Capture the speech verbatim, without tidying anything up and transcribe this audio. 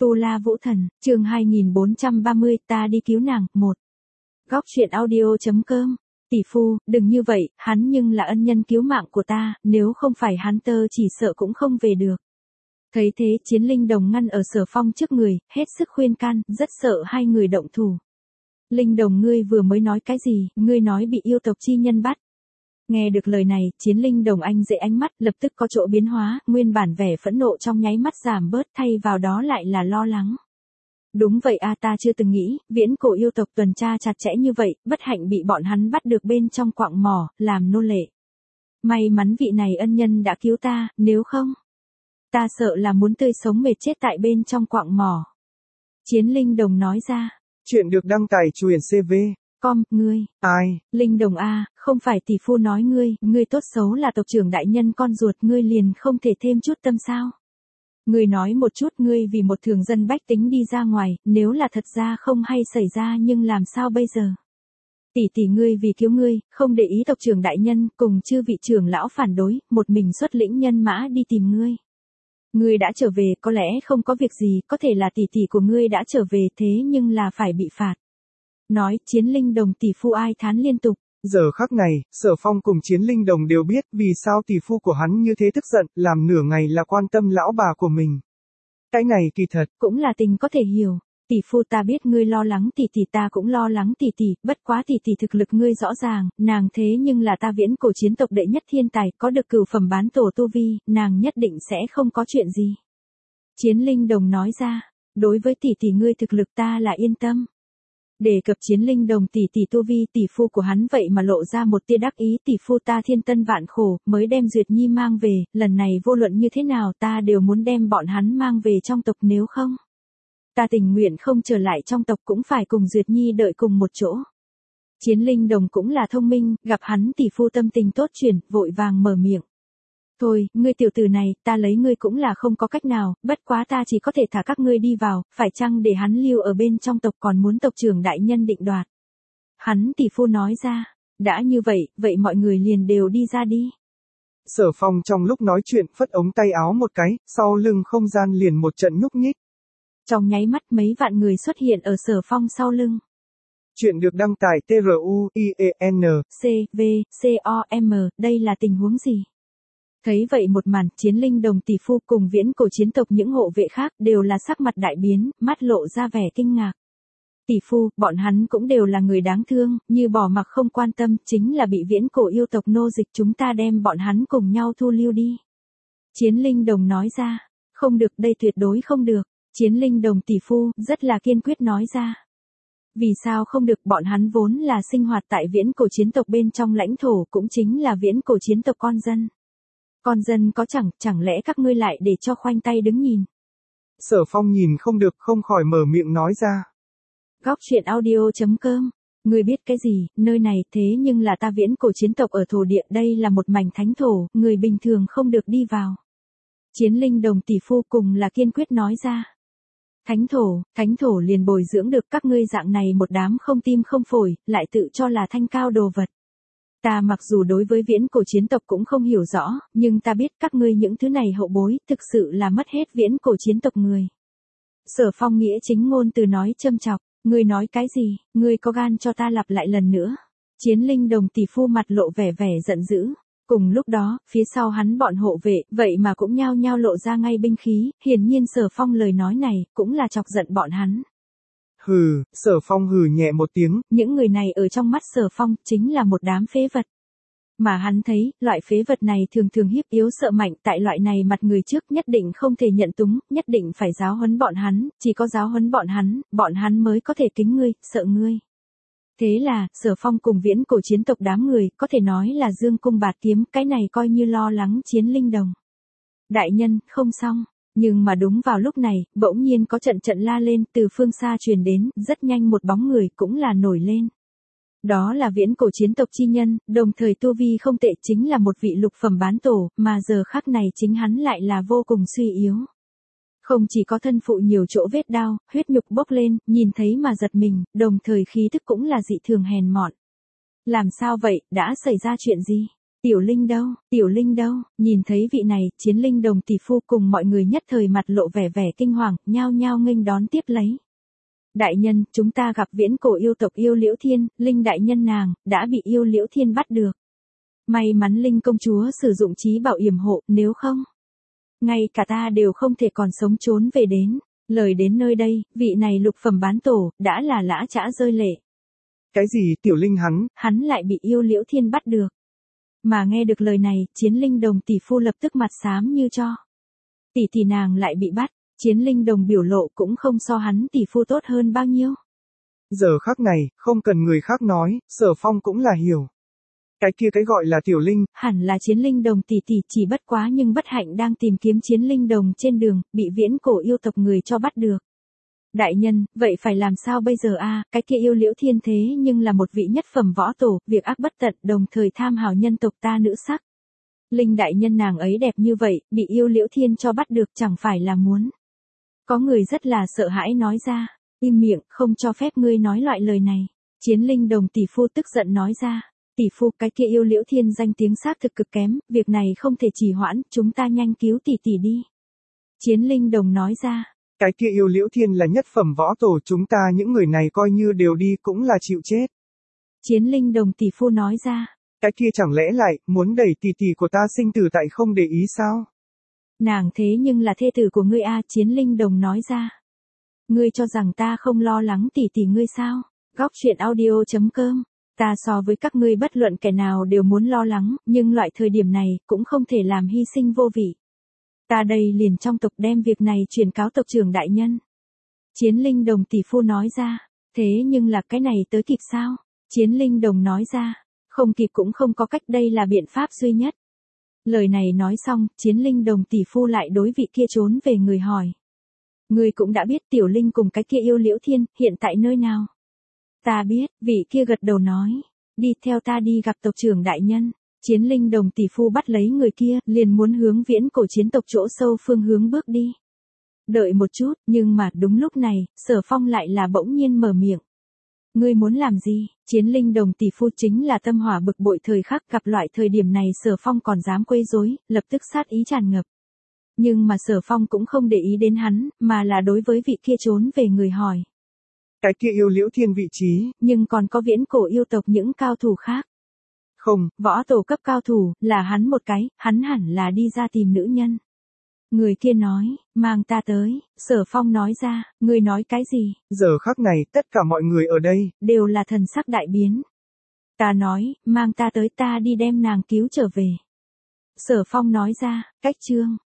Tu La Vũ Thần, chương hai nghìn bốn trăm ba mươi, ta đi cứu nàng, một. Góc truyện audio chấm com. Tỷ phu, đừng như vậy, hắn nhưng là ân nhân cứu mạng của ta, nếu không phải hắn tơ chỉ sợ cũng không về được. Thấy thế, Chiến Linh Đồng ngăn ở Sở Phong trước người, hết sức khuyên can, rất sợ hai người động thủ. Linh Đồng, ngươi vừa mới nói cái gì, ngươi nói bị yêu tộc chi nhân bắt. Nghe được lời này, Chiến Linh Đồng anh dễ ánh mắt, lập tức có chỗ biến hóa, nguyên bản vẻ phẫn nộ trong nháy mắt giảm bớt, thay vào đó lại là lo lắng. Đúng vậy a, ta chưa từng nghĩ, viễn cổ yêu tộc tuần tra chặt chẽ như vậy, bất hạnh bị bọn hắn bắt được bên trong quạng mỏ, làm nô lệ. May mắn vị này ân nhân đã cứu ta, nếu không, ta sợ là muốn tươi sống mệt chết tại bên trong quạng mỏ. Chiến Linh Đồng nói ra. Chuyện được đăng tải truyện xê vê. Com, ngươi. Ai? Linh Đồng a, không phải tỷ phu nói ngươi, ngươi tốt xấu là tộc trưởng đại nhân con ruột, ngươi liền không thể thêm chút tâm sao? Ngươi nói một chút, ngươi vì một thường dân bách tính đi ra ngoài, nếu là thật ra không hay xảy ra nhưng làm sao bây giờ? Tỷ tỷ ngươi vì cứu ngươi, không để ý tộc trưởng đại nhân, cùng chư vị trưởng lão phản đối, một mình xuất lĩnh nhân mã đi tìm ngươi. Ngươi đã trở về, có lẽ không có việc gì, có thể là tỷ tỷ của ngươi đã trở về, thế nhưng là phải bị phạt. Nói, Chiến Linh Đồng tỷ phu ai thán liên tục. Giờ khắc này, Sở Phong cùng Chiến Linh Đồng đều biết vì sao tỷ phu của hắn như thế tức giận, làm nửa ngày là quan tâm lão bà của mình. Cái này kỳ thật, cũng là tình có thể hiểu. Tỷ phu, ta biết ngươi lo lắng tỷ tỷ, ta cũng lo lắng tỷ tỷ, bất quá tỷ tỷ thực lực ngươi rõ ràng, nàng thế nhưng là ta viễn cổ chiến tộc đệ nhất thiên tài, có được cửu phẩm bán tổ tu vi, nàng nhất định sẽ không có chuyện gì. Chiến Linh Đồng nói ra, đối với tỷ tỷ ngươi thực lực ta là yên tâm. Đề cập Chiến Linh Đồng tỷ tỷ tu vi, tỷ phu của hắn vậy mà lộ ra một tia đắc ý, tỷ phu ta thiên tân vạn khổ, mới đem Duyệt Nhi mang về, lần này vô luận như thế nào ta đều muốn đem bọn hắn mang về trong tộc, nếu không, ta tình nguyện không trở lại trong tộc cũng phải cùng Duyệt Nhi đợi cùng một chỗ. Chiến Linh Đồng cũng là thông minh, gặp hắn tỷ phu tâm tình tốt chuyển, vội vàng mở miệng. Thôi, ngươi tiểu tử này, ta lấy ngươi cũng là không có cách nào, bất quá ta chỉ có thể thả các ngươi đi vào, phải chăng để hắn lưu ở bên trong tộc, còn muốn tộc trưởng đại nhân định đoạt. Hắn tỷ phu nói ra, đã như vậy, vậy mọi người liền đều đi ra đi. Sở Phong trong lúc nói chuyện phất ống tay áo một cái, sau lưng không gian liền một trận nhúc nhích. Trong nháy mắt mấy vạn người xuất hiện ở Sở Phong sau lưng. Chuyện được đăng tải tê rờ u i e n C V C O M, đây là tình huống gì? Thấy vậy một màn, Chiến Linh Đồng tỷ phu cùng viễn cổ chiến tộc những hộ vệ khác đều là sắc mặt đại biến, mắt lộ ra vẻ kinh ngạc. Tỷ phu, bọn hắn cũng đều là người đáng thương, như bỏ mặc không quan tâm, chính là bị viễn cổ yêu tộc nô dịch, chúng ta đem bọn hắn cùng nhau thu lưu đi. Chiến Linh Đồng nói ra, không được, đây tuyệt đối không được. Chiến Linh Đồng tỷ phu rất là kiên quyết nói ra. Vì sao không được, bọn hắn vốn là sinh hoạt tại viễn cổ chiến tộc bên trong lãnh thổ, cũng chính là viễn cổ chiến tộc con dân. Con dân có chẳng, chẳng lẽ các ngươi lại để cho khoanh tay đứng nhìn. Sở Phong nhìn không được không khỏi mở miệng nói ra. Góc truyện audio chấm com. Ngươi biết cái gì, nơi này thế nhưng là ta viễn cổ chiến tộc ở thổ địa, đây là một mảnh thánh thổ, người bình thường không được đi vào. Chiến Linh Đồng tỷ phu cùng là kiên quyết nói ra. Thánh thổ, thánh thổ liền bồi dưỡng được các ngươi dạng này một đám không tim không phổi, lại tự cho là thanh cao đồ vật. Ta mặc dù đối với viễn cổ chiến tộc cũng không hiểu rõ, nhưng ta biết các ngươi những thứ này hậu bối, thực sự là mất hết viễn cổ chiến tộc người. Sở Phong nghĩa chính ngôn từ nói châm chọc, ngươi nói cái gì, ngươi có gan cho ta lặp lại lần nữa. Chiến Linh Đồng tỷ phu mặt lộ vẻ vẻ giận dữ. Cùng lúc đó, phía sau hắn bọn hộ vệ, vậy mà cũng nhao nhao lộ ra ngay binh khí, hiển nhiên Sở Phong lời nói này, cũng là chọc giận bọn hắn. Hừ, Sở Phong hừ nhẹ một tiếng. Những người này ở trong mắt Sở Phong, chính là một đám phế vật. Mà hắn thấy, loại phế vật này thường thường hiếp yếu sợ mạnh, tại loại này mặt người trước nhất định không thể nhận túng, nhất định phải giáo huấn bọn hắn, chỉ có giáo huấn bọn hắn, bọn hắn mới có thể kính ngươi, sợ ngươi. Thế là, Sở Phong cùng viễn cổ chiến tộc đám người, có thể nói là dương cung bạt kiếm, cái này coi như lo lắng Chiến Linh Đồng. Đại nhân, không xong. Nhưng mà đúng vào lúc này, bỗng nhiên có trận trận la lên, từ phương xa truyền đến, rất nhanh một bóng người cũng là nổi lên. Đó là viễn cổ chiến tộc chi nhân, đồng thời tu vi không tệ, chính là một vị lục phẩm bán tổ, mà giờ khắc này chính hắn lại là vô cùng suy yếu. Không chỉ có thân phụ nhiều chỗ vết đao, huyết nhục bốc lên, nhìn thấy mà giật mình, đồng thời khí thức cũng là dị thường hèn mọn. Làm sao vậy, đã xảy ra chuyện gì? Tiểu Linh đâu, Tiểu Linh đâu, nhìn thấy vị này, Chiến Linh Đồng tỷ phu cùng mọi người nhất thời mặt lộ vẻ vẻ kinh hoàng, nhao nhao nghênh đón tiếp lấy. Đại nhân, chúng ta gặp viễn cổ yêu tộc Yêu Liễu Thiên, Linh đại nhân nàng, đã bị Yêu Liễu Thiên bắt được. May mắn Linh công chúa sử dụng trí bảo yểm hộ, nếu không, ngay cả ta đều không thể còn sống trốn về đến. Lời đến nơi đây, vị này lục phẩm bán tổ, đã là lã chã rơi lệ. Cái gì, Tiểu Linh hắn? Hắn lại bị Yêu Liễu Thiên bắt được. Mà nghe được lời này, Chiến Linh Đồng tỷ phu lập tức mặt xám như cho. Tỷ tỷ nàng lại bị bắt, Chiến Linh Đồng biểu lộ cũng không so hắn tỷ phu tốt hơn bao nhiêu. Giờ khắc này, không cần người khác nói, Sở Phong cũng là hiểu. Cái kia cái gọi là Tiểu Linh, hẳn là Chiến Linh Đồng tỷ tỷ, chỉ bất quá nhưng bất hạnh đang tìm kiếm Chiến Linh Đồng trên đường, bị viễn cổ yêu tộc người cho bắt được. Đại nhân, vậy phải làm sao bây giờ a? Cái kia Yêu Liễu Thiên thế nhưng là một vị nhất phẩm võ tổ, việc ác bất tận, đồng thời tham hào nhân tộc ta nữ sắc. Linh đại nhân nàng ấy đẹp như vậy, bị Yêu Liễu Thiên cho bắt được chẳng phải là muốn. Có người rất là sợ hãi nói ra, im miệng, không cho phép ngươi nói loại lời này. Chiến Linh Đồng tỷ phu tức giận nói ra, tỷ phu, cái kia Yêu Liễu Thiên danh tiếng xác thực cực kém, việc này không thể trì hoãn, chúng ta nhanh cứu tỷ tỷ đi. Chiến Linh Đồng nói ra, cái kia Yêu Liễu Thiên là nhất phẩm võ tổ, chúng ta những người này coi như đều đi cũng là chịu chết. Chiến Linh Đồng tỷ phu nói ra, cái kia chẳng lẽ lại, muốn đẩy tỷ tỷ của ta sinh tử tại không để ý sao? Nàng thế nhưng là thê tử của ngươi a, Chiến Linh Đồng nói ra. Ngươi cho rằng ta không lo lắng tỷ tỷ ngươi sao? Góc truyện audio chấm com. Ta so với các ngươi bất luận kẻ nào đều muốn lo lắng, nhưng loại thời điểm này cũng không thể làm hy sinh vô vị. Ta đây liền trong tộc đem việc này truyền cáo tộc trưởng đại nhân. Chiến Linh Đồng tỷ phu nói ra, thế nhưng là cái này tới kịp sao? Chiến Linh Đồng nói ra, không kịp cũng không có cách, đây là biện pháp duy nhất. Lời này nói xong, Chiến Linh Đồng tỷ phu lại đối vị kia trốn về người hỏi. Ngươi cũng đã biết Tiểu Linh cùng cái kia Yêu Liễu Thiên, hiện tại nơi nào? Ta biết, vị kia gật đầu nói, đi theo ta đi gặp tộc trưởng đại nhân. Chiến Linh Đồng tỷ phu bắt lấy người kia, liền muốn hướng viễn cổ chiến tộc chỗ sâu phương hướng bước đi. Đợi một chút, nhưng mà đúng lúc này, Sở Phong lại là bỗng nhiên mở miệng. Ngươi muốn làm gì? Chiến Linh Đồng tỷ phu chính là tâm hỏa bực bội thời khắc, gặp loại thời điểm này Sở Phong còn dám quấy rối, lập tức sát ý tràn ngập. Nhưng mà Sở Phong cũng không để ý đến hắn, mà là đối với vị kia trốn về người hỏi. Cái kia Yêu Liễu Thiên vị trí, nhưng còn có viễn cổ yêu tộc những cao thủ khác. Không, võ tổ cấp cao thủ, là hắn một cái, hắn hẳn là đi ra tìm nữ nhân. Người kia nói, mang ta tới, Sở Phong nói ra, ngươi nói cái gì? Giờ khắc này, tất cả mọi người ở đây, đều là thần sắc đại biến. Ta nói, mang ta tới, ta đi đem nàng cứu trở về. Sở Phong nói ra, cách chương.